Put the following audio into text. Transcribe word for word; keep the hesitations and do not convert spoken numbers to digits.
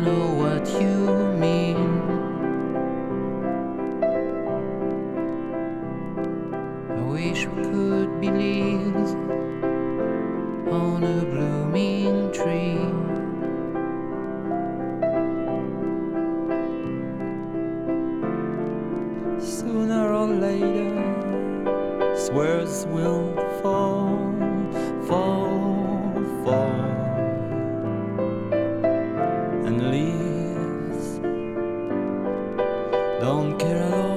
know what you mean. I wish we could be leaves on a blooming tree. Sooner or later, swears will fall, fall, fall, and leaves don't care at all.